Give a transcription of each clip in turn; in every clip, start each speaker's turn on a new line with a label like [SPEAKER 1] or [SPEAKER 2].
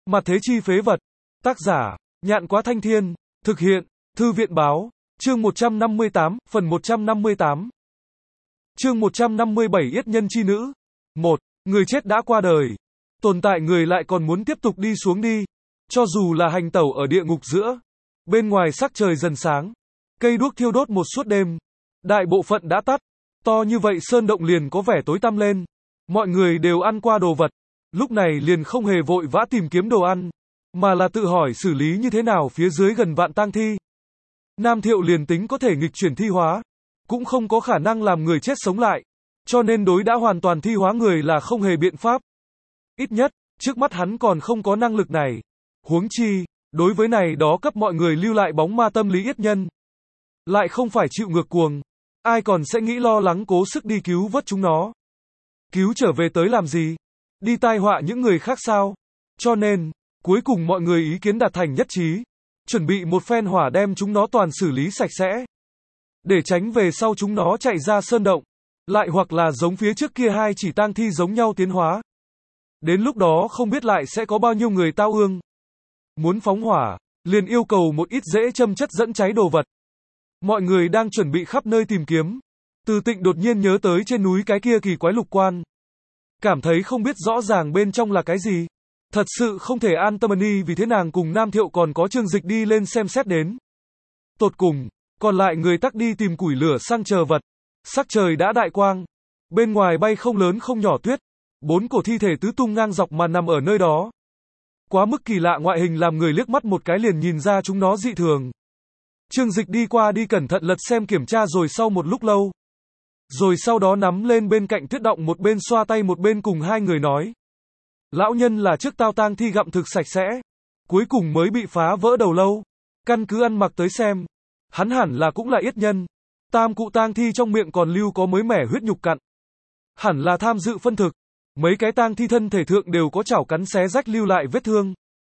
[SPEAKER 1] Mặt thế chi phế vật. Tác giả, Nhạn Quá Thanh Thiên. Thực hiện, Thư viện Báo. Chương 158, phần 158. Chương 157 Yết nhân chi nữ. 1. Người chết đã qua đời. Tồn tại người lại còn muốn tiếp tục đi xuống đi. Cho dù là hành tẩu ở địa ngục giữa. Bên ngoài sắc trời dần sáng. Cây đuốc thiêu đốt một suốt đêm. Đại bộ phận đã tắt. To như vậy sơn động liền có vẻ tối tăm lên. Mọi người đều ăn qua đồ vật. Lúc này liền không hề vội vã tìm kiếm đồ ăn. Mà là tự hỏi xử lý như thế nào phía dưới gần vạn tang thi. Nam Thiệu liền tính có thể nghịch chuyển thi hóa. Cũng không có khả năng làm người chết sống lại. Cho nên đối đã hoàn toàn thi hóa người là không hề biện pháp. Ít nhất, trước mắt hắn còn không có năng lực này. Huống chi, đối với này đó cấp mọi người lưu lại bóng ma tâm lý yết nhân. Lại không phải chịu ngược cuồng. Ai còn sẽ nghĩ lo lắng cố sức đi cứu vớt chúng nó. Cứu trở về tới làm gì? Đi tai họa những người khác sao? Cho nên, cuối cùng mọi người ý kiến đạt thành nhất trí. Chuẩn bị một phen hỏa đem chúng nó toàn xử lý sạch sẽ. Để tránh về sau chúng nó chạy ra sơn động. Lại hoặc là giống phía trước kia hai chỉ tang thi giống nhau tiến hóa. Đến lúc đó không biết lại sẽ có bao nhiêu người tao ương. Muốn phóng hỏa, liền yêu cầu một ít dễ châm chất dẫn cháy đồ vật. Mọi người đang chuẩn bị khắp nơi tìm kiếm. Từ Tịnh đột nhiên nhớ tới trên núi cái kia kỳ quái lục quan. Cảm thấy không biết rõ ràng bên trong là cái gì. Thật sự không thể an tâm đi vì thế nàng cùng Nam Thiệu còn có Trương Dịch đi lên xem xét đến. Tột cùng, còn lại người tắc đi tìm củi lửa xăng chờ vật. Sắc trời đã đại quang. Bên ngoài bay không lớn không nhỏ tuyết. 4 cổ thi thể tứ tung ngang dọc mà nằm ở nơi đó. Quá mức kỳ lạ ngoại hình làm người liếc mắt một cái liền nhìn ra chúng nó dị thường. Trương Dịch đi qua đi cẩn thận lật xem kiểm tra rồi sau một lúc lâu. Rồi sau đó nắm lên bên cạnh tuyết động một bên xoa tay một bên cùng hai người nói. Lão nhân là trước tao tang thi gặm thực sạch sẽ. Cuối cùng mới bị phá vỡ đầu lâu. Căn cứ ăn mặc tới xem. Hắn hẳn là cũng là yết nhân. Tam cụ tang thi trong miệng còn lưu có mới mẻ huyết nhục cặn. Hẳn là tham dự phân thực. Mấy cái tang thi thân thể thượng đều có chảo cắn xé rách lưu lại vết thương.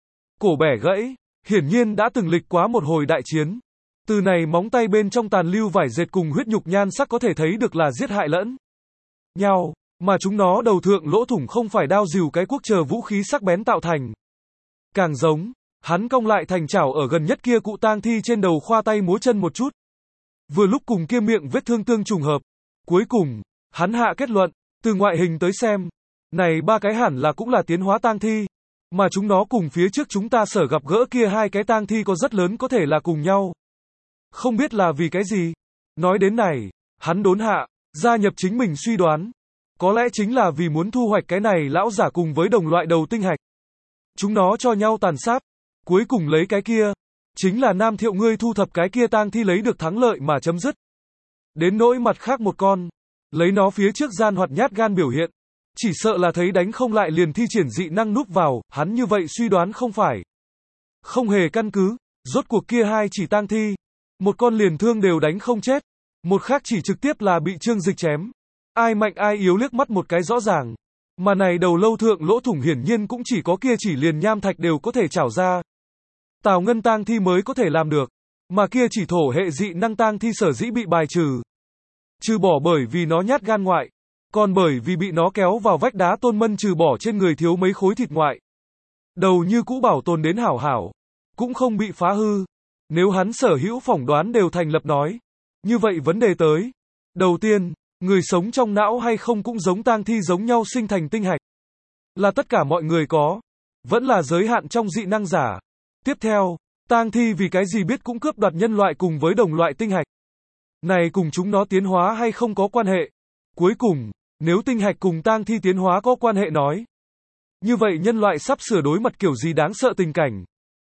[SPEAKER 1] Cổ bẻ gãy. Hiển nhiên đã từng lịch quá một hồi đại chiến. Từ này móng tay bên trong tàn lưu vải dệt cùng huyết nhục nhan sắc có thể thấy được là giết hại lẫn nhau, mà chúng nó đầu thượng lỗ thủng không phải đao rìu cái cuốc chờ vũ khí sắc bén tạo thành. Càng giống, hắn cong lại thành chảo ở gần nhất kia cụ tang thi trên đầu khoa tay múa chân một chút. Vừa lúc cùng kia miệng vết thương tương trùng hợp. Cuối cùng, hắn hạ kết luận, từ ngoại hình tới xem, này ba cái hẳn là cũng là tiến hóa tang thi, mà chúng nó cùng phía trước chúng ta sở gặp gỡ kia hai cái tang thi có rất lớn có thể là cùng nhau. Không biết là vì cái gì. Nói đến này, hắn đốn hạ, gia nhập chính mình suy đoán. Có lẽ chính là vì muốn thu hoạch cái này lão giả cùng với đồng loại đầu tinh hạch. Chúng nó cho nhau tàn sát. Cuối cùng lấy cái kia. Chính là Nam Thiệu ngươi thu thập cái kia tang thi lấy được thắng lợi mà chấm dứt. Đến nỗi mặt khác một con. Lấy nó phía trước gian hoạt nhát gan biểu hiện. Chỉ sợ là thấy đánh không lại liền thi triển dị năng núp vào. Hắn như vậy suy đoán không phải. Không hề căn cứ. Rốt cuộc kia hai chỉ tang thi. Một con liền thương đều đánh không chết. Một khác chỉ trực tiếp là bị Trương Dịch chém. Ai mạnh ai yếu liếc mắt một cái rõ ràng. Mà này đầu lâu thượng lỗ thủng hiển nhiên cũng chỉ có kia chỉ liền nham thạch đều có thể trảo ra. Tào Ngân tang thi mới có thể làm được. Mà kia chỉ thổ hệ dị năng tang thi sở dĩ bị bài trừ. Trừ bỏ bởi vì nó nhát gan ngoại. Còn bởi vì bị nó kéo vào vách đá tôn mân trừ bỏ trên người thiếu mấy khối thịt ngoại. Đầu như cũ bảo tồn đến hảo hảo. Cũng không bị phá hư. Nếu hắn sở hữu phỏng đoán đều thành lập nói. Như vậy vấn đề tới. Đầu tiên, người sống trong não hay không cũng giống tang thi giống nhau sinh thành tinh hạch. Là tất cả mọi người có. Vẫn là giới hạn trong dị năng giả. Tiếp theo, tang thi vì cái gì biết cũng cướp đoạt nhân loại cùng với đồng loại tinh hạch. Này cùng chúng nó tiến hóa hay không có quan hệ. Cuối cùng, nếu tinh hạch cùng tang thi tiến hóa có quan hệ nói. Như vậy nhân loại sắp sửa đối mặt kiểu gì đáng sợ tình cảnh.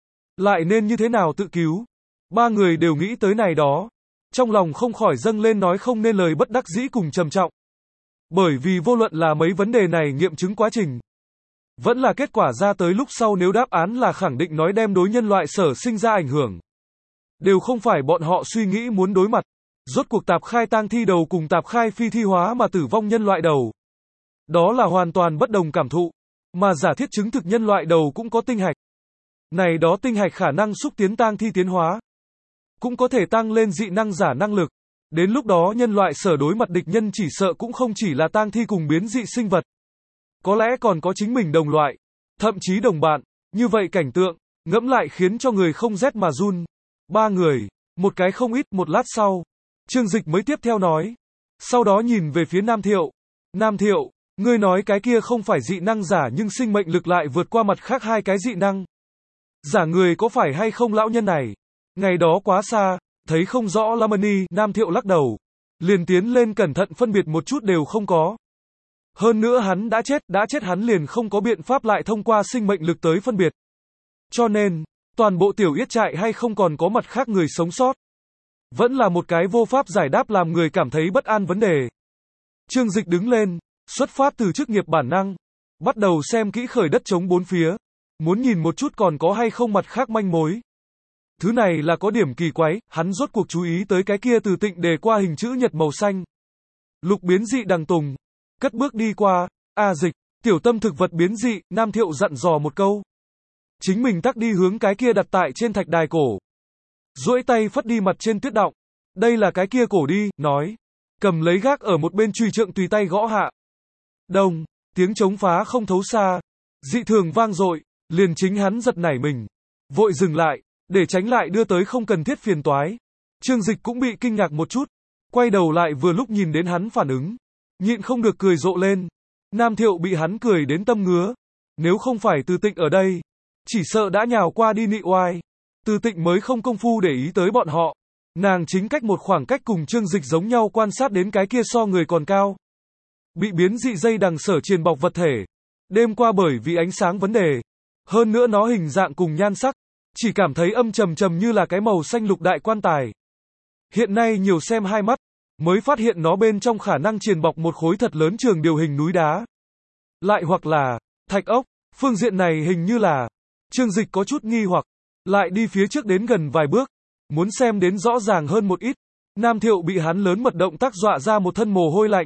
[SPEAKER 1] Lại nên như thế nào tự cứu. Ba người đều nghĩ tới này đó. Trong lòng không khỏi dâng lên nói không nên lời bất đắc dĩ cùng trầm trọng. Bởi vì vô luận là mấy vấn đề này nghiệm chứng quá trình. Vẫn là kết quả ra tới lúc sau nếu đáp án là khẳng định nói đem đối nhân loại sở sinh ra ảnh hưởng. Đều không phải bọn họ suy nghĩ muốn đối mặt. Rốt cuộc tạp khai tang thi đầu cùng tạp khai phi thi hóa mà tử vong nhân loại đầu. Đó là hoàn toàn bất đồng cảm thụ. Mà giả thiết chứng thực nhân loại đầu cũng có tinh hạch. Này đó tinh hạch khả năng xúc tiến tang thi tiến hóa. Cũng có thể tăng lên dị năng giả năng lực. Đến lúc đó nhân loại sở đối mặt địch nhân chỉ sợ cũng không chỉ là tang thi cùng biến dị sinh vật. Có lẽ còn có chính mình đồng loại. Thậm chí đồng bạn. Như vậy cảnh tượng, ngẫm lại khiến cho người không rét mà run. Ba người, một cái không ít, một lát sau, Trương Dịch mới tiếp theo nói. Sau đó nhìn về phía Nam Thiệu. Nam Thiệu, ngươi nói cái kia không phải dị năng giả nhưng sinh mệnh lực lại vượt qua mặt khác hai cái dị năng. Giả người có phải hay không lão nhân này? Ngày đó quá xa, thấy không rõ Lamani, Nam Thiệu lắc đầu. Liền tiến lên cẩn thận phân biệt một chút đều không có. Hơn nữa hắn đã chết hắn liền không có biện pháp lại thông qua sinh mệnh lực tới phân biệt. Cho nên, toàn bộ tiểu yết trại hay không còn có mặt khác người sống sót. Vẫn là một cái vô pháp giải đáp làm người cảm thấy bất an vấn đề. Trương Dịch đứng lên, xuất phát từ chức nghiệp bản năng, bắt đầu xem kỹ khởi đất trống bốn phía, muốn nhìn một chút còn có hay không mặt khác manh mối. Thứ này là có điểm kỳ quái, hắn rốt cuộc chú ý tới cái kia từ tịnh đề qua hình chữ nhật màu xanh. Lục biến dị đằng tùng, cất bước đi qua, Dịch, tiểu tâm thực vật biến dị, Nam Thiệu dặn dò một câu. Chính mình tắc đi hướng cái kia đặt tại trên thạch đài cổ. Duỗi tay phất đi mặt trên tuyết đọng. Đây là cái kia cổ đi, nói. Cầm lấy gác ở một bên chùy trượng tùy tay gõ hạ. Đông, tiếng trống phá không thấu xa. Dị thường vang dội, liền chính hắn giật nảy mình. Vội dừng lại, để tránh lại đưa tới không cần thiết phiền toái. Trương Dịch cũng bị kinh ngạc một chút. Quay đầu lại vừa lúc nhìn đến hắn phản ứng. Nhịn không được cười rộ lên. Nam Thiệu bị hắn cười đến tâm ngứa. Nếu không phải Từ Tịnh ở đây, chỉ sợ đã nhào qua đi nị oai. Từ Tịnh mới không công phu để ý tới bọn họ. Nàng chính cách một khoảng cách cùng Trương Dịch giống nhau quan sát đến cái kia so người còn cao. Bị biến dị dây đằng sở truyền bọc vật thể. Đêm qua bởi vì ánh sáng vấn đề. Hơn nữa nó hình dạng cùng nhan sắc. Chỉ cảm thấy âm trầm trầm như là cái màu xanh lục đại quan tài. Hiện nay nhiều xem hai mắt, mới phát hiện nó bên trong khả năng truyền bọc một khối thật lớn trường điều hình núi đá. Lại hoặc là, thạch ốc, phương diện này hình như là, Trương Dịch có chút nghi hoặc, lại đi phía trước đến gần vài bước, muốn xem đến rõ ràng hơn một ít. Nam Thiệu bị hắn lớn mật động tác dọa ra một thân mồ hôi lạnh.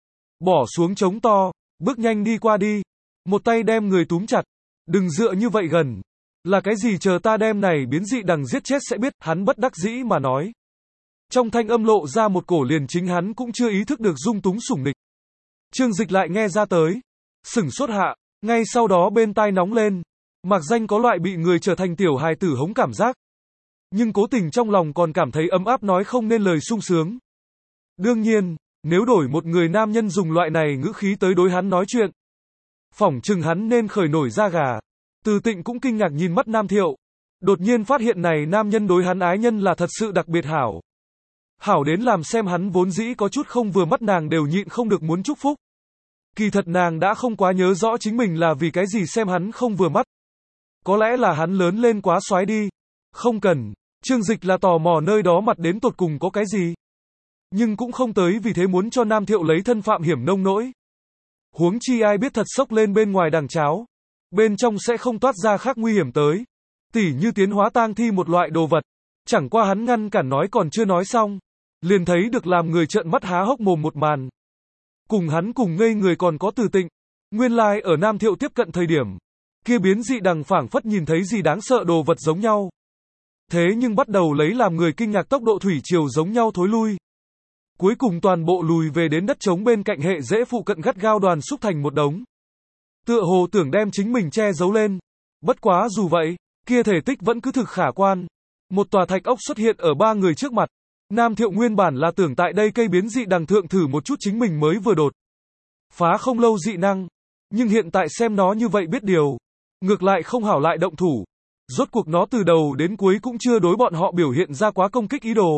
[SPEAKER 1] Bỏ xuống trống to, bước nhanh đi qua đi, một tay đem người túm chặt, đừng dựa như vậy gần. Là cái gì chờ ta đem này biến dị đằng giết chết sẽ biết, hắn bất đắc dĩ mà nói. Trong thanh âm lộ ra một cổ liền chính hắn cũng chưa ý thức được dung túng sủng nịch. Trương Dịch lại nghe ra tới, sửng sốt hạ, ngay sau đó bên tai nóng lên, mặc danh có loại bị người trở thành tiểu hài tử hống cảm giác. Nhưng cố tình trong lòng còn cảm thấy ấm áp nói không nên lời sung sướng. Đương nhiên, nếu đổi một người nam nhân dùng loại này ngữ khí tới đối hắn nói chuyện, phỏng chừng hắn nên khởi nổi da gà. Từ Tịnh cũng kinh ngạc nhìn mắt Nam Thiệu, đột nhiên phát hiện này nam nhân đối hắn ái nhân là thật sự đặc biệt hảo. Hảo đến làm xem hắn vốn dĩ có chút không vừa mắt nàng đều nhịn không được muốn chúc phúc. Kỳ thật nàng đã không quá nhớ rõ chính mình là vì cái gì xem hắn không vừa mắt. Có lẽ là hắn lớn lên quá xoái đi. Không cần, Trương Dịch là tò mò nơi đó mặt đến tột cùng có cái gì. Nhưng cũng không tới vì thế muốn cho Nam Thiệu lấy thân phạm hiểm nông nỗi. Huống chi ai biết thật sốc lên bên ngoài đằng cháo. Bên trong sẽ không toát ra khác nguy hiểm tới. Tỉ như tiến hóa tang thi một loại đồ vật. Chẳng qua hắn ngăn cản nói còn chưa nói xong. Liền thấy được làm người trợn mắt há hốc mồm một màn. Cùng hắn cùng ngây người còn có Từ Tịnh. Nguyên lai ở Nam Thiệu tiếp cận thời điểm. Kia biến dị đằng phảng phất nhìn thấy gì đáng sợ đồ vật giống nhau. Thế nhưng bắt đầu lấy làm người kinh ngạc tốc độ thủy triều giống nhau thối lui. Cuối cùng toàn bộ lùi về đến đất trống bên cạnh hệ dễ phụ cận gắt gao đoàn xúc thành một đống. Tựa hồ tưởng đem chính mình che giấu lên. Bất quá dù vậy, kia thể tích vẫn cứ thực khả quan. Một tòa thạch ốc xuất hiện ở ba người trước mặt. Nam Thiệu nguyên bản là tưởng tại đây cây biến dị đằng thượng thử một chút chính mình mới vừa đột phá không lâu dị năng. Nhưng hiện tại xem nó như vậy biết điều. Ngược lại không hảo lại động thủ. Rốt cuộc nó từ đầu đến cuối cũng chưa đối bọn họ biểu hiện ra quá công kích ý đồ.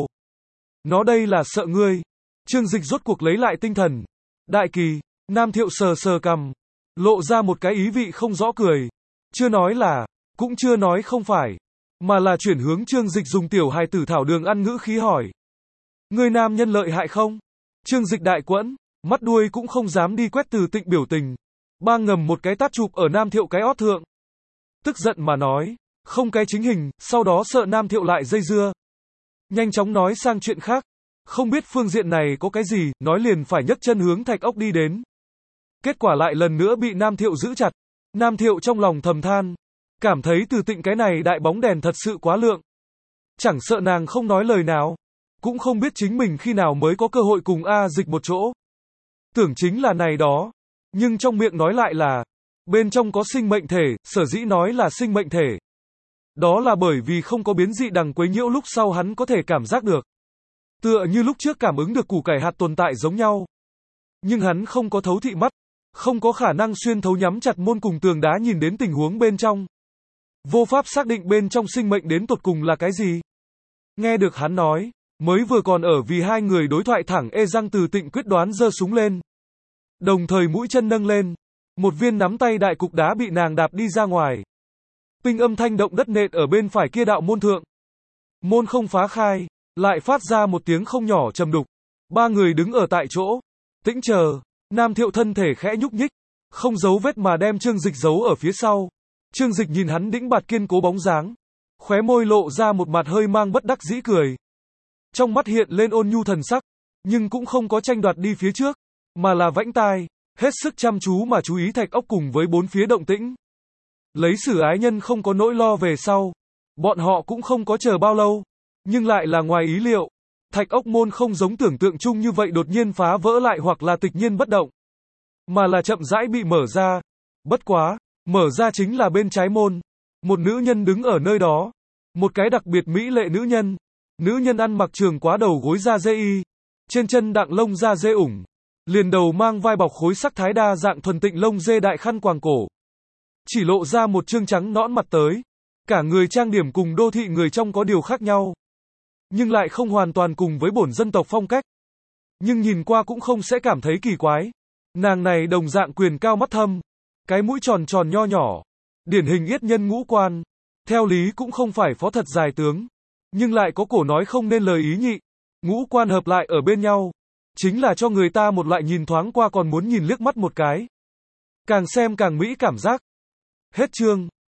[SPEAKER 1] Nó đây là sợ ngươi. Trương Dịch rốt cuộc lấy lại tinh thần. Đại kỳ, Nam Thiệu sờ sờ cằm, lộ ra một cái ý vị không rõ cười. Chưa nói là, cũng chưa nói không phải, mà là chuyển hướng Trương Dịch dùng tiểu hài tử thảo đường ăn ngữ khí hỏi. Người nam nhân lợi hại không? Trương Dịch đại quẫn, mắt đuôi cũng không dám đi quét Từ Tịnh biểu tình. Ba ngầm một cái tát chụp ở Nam Thiệu cái ót thượng. Tức giận mà nói, không cái chính hình, sau đó sợ Nam Thiệu lại dây dưa. Nhanh chóng nói sang chuyện khác. Không biết phương diện này có cái gì, nói liền phải nhấc chân hướng thạch ốc đi đến. Kết quả lại lần nữa bị Nam Thiệu giữ chặt. Nam Thiệu trong lòng thầm than. Cảm thấy Từ Tịnh cái này đại bóng đèn thật sự quá lượng. Chẳng sợ nàng không nói lời nào. Cũng không biết chính mình khi nào mới có cơ hội cùng Dịch một chỗ. Tưởng chính là này đó. Nhưng trong miệng nói lại là. Bên trong có sinh mệnh thể, sở dĩ nói là sinh mệnh thể. Đó là bởi vì không có biến dị đằng quấy nhiễu lúc sau hắn có thể cảm giác được. Tựa như lúc trước cảm ứng được củ cải hạt tồn tại giống nhau. Nhưng hắn không có thấu thị mắt, không có khả năng xuyên thấu nhắm chặt môn cùng tường đá nhìn đến tình huống bên trong. Vô pháp xác định bên trong sinh mệnh đến tột cùng là cái gì. Nghe được hắn nói, mới vừa còn ở vì hai người đối thoại thẳng răng từ Tịnh quyết đoán giơ súng lên. Đồng thời mũi chân nâng lên, một viên nắm tay đại cục đá bị nàng đạp đi ra ngoài. Pinh âm thanh động đất nện ở bên phải kia đạo môn thượng. Môn không phá khai, lại phát ra một tiếng không nhỏ trầm đục. Ba người đứng ở tại chỗ, tĩnh chờ. Nam Thiệu thân thể khẽ nhúc nhích, không giấu vết mà đem Trương Dịch giấu ở phía sau. Trương Dịch nhìn hắn đĩnh bạt kiên cố bóng dáng, khóe môi lộ ra một mặt hơi mang bất đắc dĩ cười. Trong mắt hiện lên ôn nhu thần sắc, nhưng cũng không có tranh đoạt đi phía trước, mà là vãnh tai, hết sức chăm chú mà chú ý Thạch Ốc cùng với bốn phía động tĩnh. Lấy Sử ái nhân không có nỗi lo về sau, bọn họ cũng không có chờ bao lâu, nhưng lại là ngoài ý liệu. Thạch Ốc môn không giống tưởng tượng chung như vậy đột nhiên phá vỡ lại hoặc là tịch nhiên bất động, mà là chậm rãi bị mở ra. Bất quá, mở ra chính là bên trái môn. Một nữ nhân đứng ở nơi đó. Một cái đặc biệt mỹ lệ nữ nhân. Nữ nhân ăn mặc trường quá đầu gối da dê y. Trên chân đặng lông da dê ủng. Liền đầu mang vai bọc khối sắc thái đa dạng thuần tịnh lông dê đại khăn quàng cổ. Chỉ lộ ra một trương trắng nõn mặt tới. Cả người trang điểm cùng đô thị người trong có điều khác nhau. Nhưng lại không hoàn toàn cùng với bổn dân tộc phong cách. Nhưng nhìn qua cũng không sẽ cảm thấy kỳ quái. Nàng này đồng dạng quyền cao mắt thâm. Cái mũi tròn tròn nho nhỏ. Điển hình yết nhân ngũ quan. Theo lý cũng không phải phó thật dài tướng. Nhưng lại có cổ nói không nên lời ý nhị. Ngũ quan hợp lại ở bên nhau. Chính là cho người ta một loại nhìn thoáng qua còn muốn nhìn liếc mắt một cái. Càng xem càng mỹ cảm giác. Hết chương.